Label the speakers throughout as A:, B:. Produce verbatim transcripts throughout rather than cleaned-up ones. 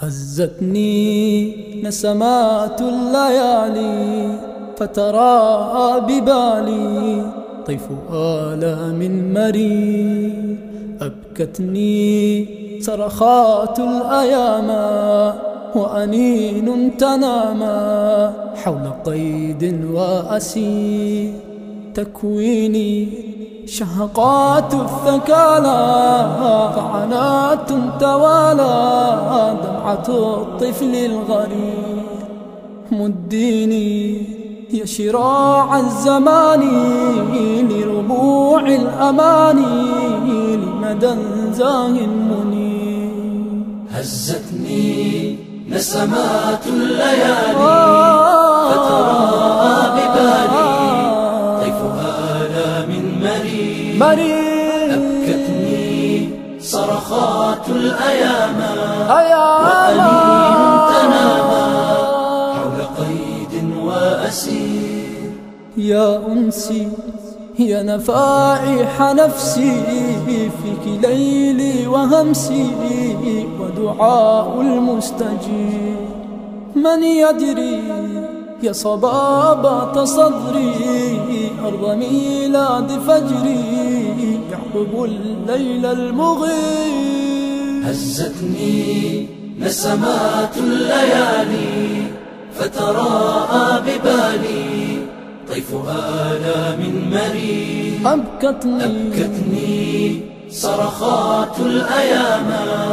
A: هزتني نسمات الليالي فتراءى ببالي طيف آلام مرير. أبكتني صرخات الأيام وأنين تنامى حول قيد وأسير. تكويني شهقات الثكالى طعنات توالى دمعة الطفل الغرير. مديني يا شراع الزمان لربوع الأماني لمدى زاه منير.
B: هزتني نسمات الليالي فتراءى ببالي طيف آلام مرير. أبكتني صرخات الأيام وأنين تنامى حول قيد وأسير.
A: يا أنسي يا نفائح نفسي فيك ليلي وهمسي ودعاء المستجيب. من يدري يا صبابة صدري أرض ميلاد فجري يحبب الليل المغيب.
B: هزتني نسمات الليالي فتراءى ببالي طيف آلام مرير.
A: أبكتني,
B: أبكتني صرخات الأيام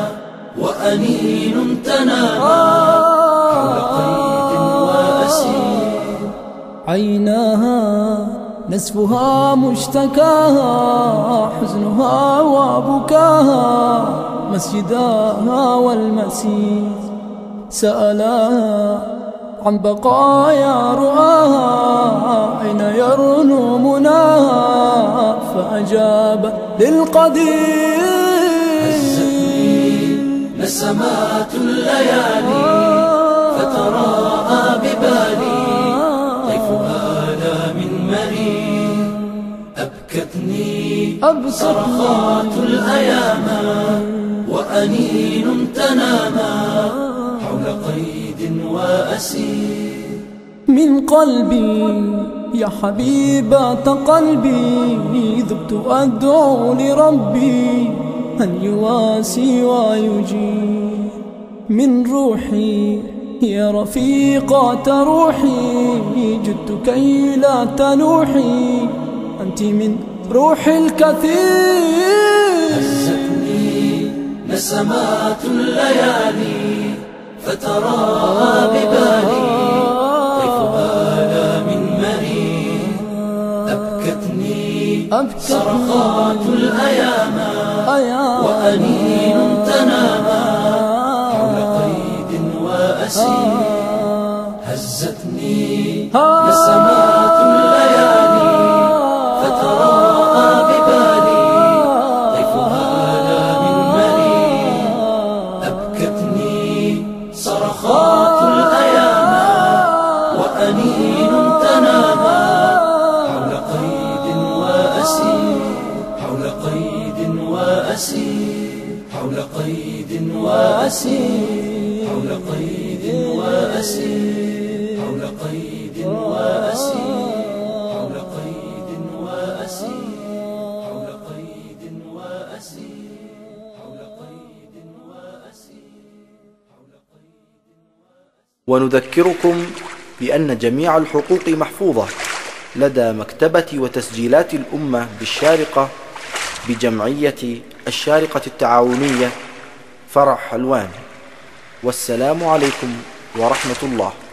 B: وأنين تنامى حول قيد وأسير.
A: عيناها نسفها مشتكاها حزنها وبكاها مسجداها والمسير. سألاها عن بقايا رؤاها أين يرنو مناها فأجاب للقدير.
B: هزتني نسمات الليالي فتراءى ببالي طيف آلام مرير. أبكتني صرخات الأيام وأنين تنامى حول قيد وأسير.
A: من قلبي يا حبيبة قلبي ذبت أدعو لربي أن يواسي ويجيب. من روحي يا رفيقة روحي جدت كي لا تنوحي أنت من روح الكثير.
B: هزتني نسمات الليالي فتراءى ببالي طيف آلام مرير. أبكتني صرخات الأيام وأنين تنامى حول قيد وأسير. هزتني نسمات الليالي فتراءى ببالي طيف آلام مرير. أبكتني صرخات الأيام وأنين تنامى حول قيد وأسير. حول قيد وأسير. حول قيد وأسير. حول قيد وأسير. حول قيد وأسير. حول قيد وأسير. حول قيد وأسير. حول قيد وأسير.
C: ونذكركم بأن جميع الحقوق محفوظة لدى مكتبة وتسجيلات الأمة بالشارقة بجمعية الشارقة التعاونية فرع حلوان. والسلام عليكم ورحمة الله.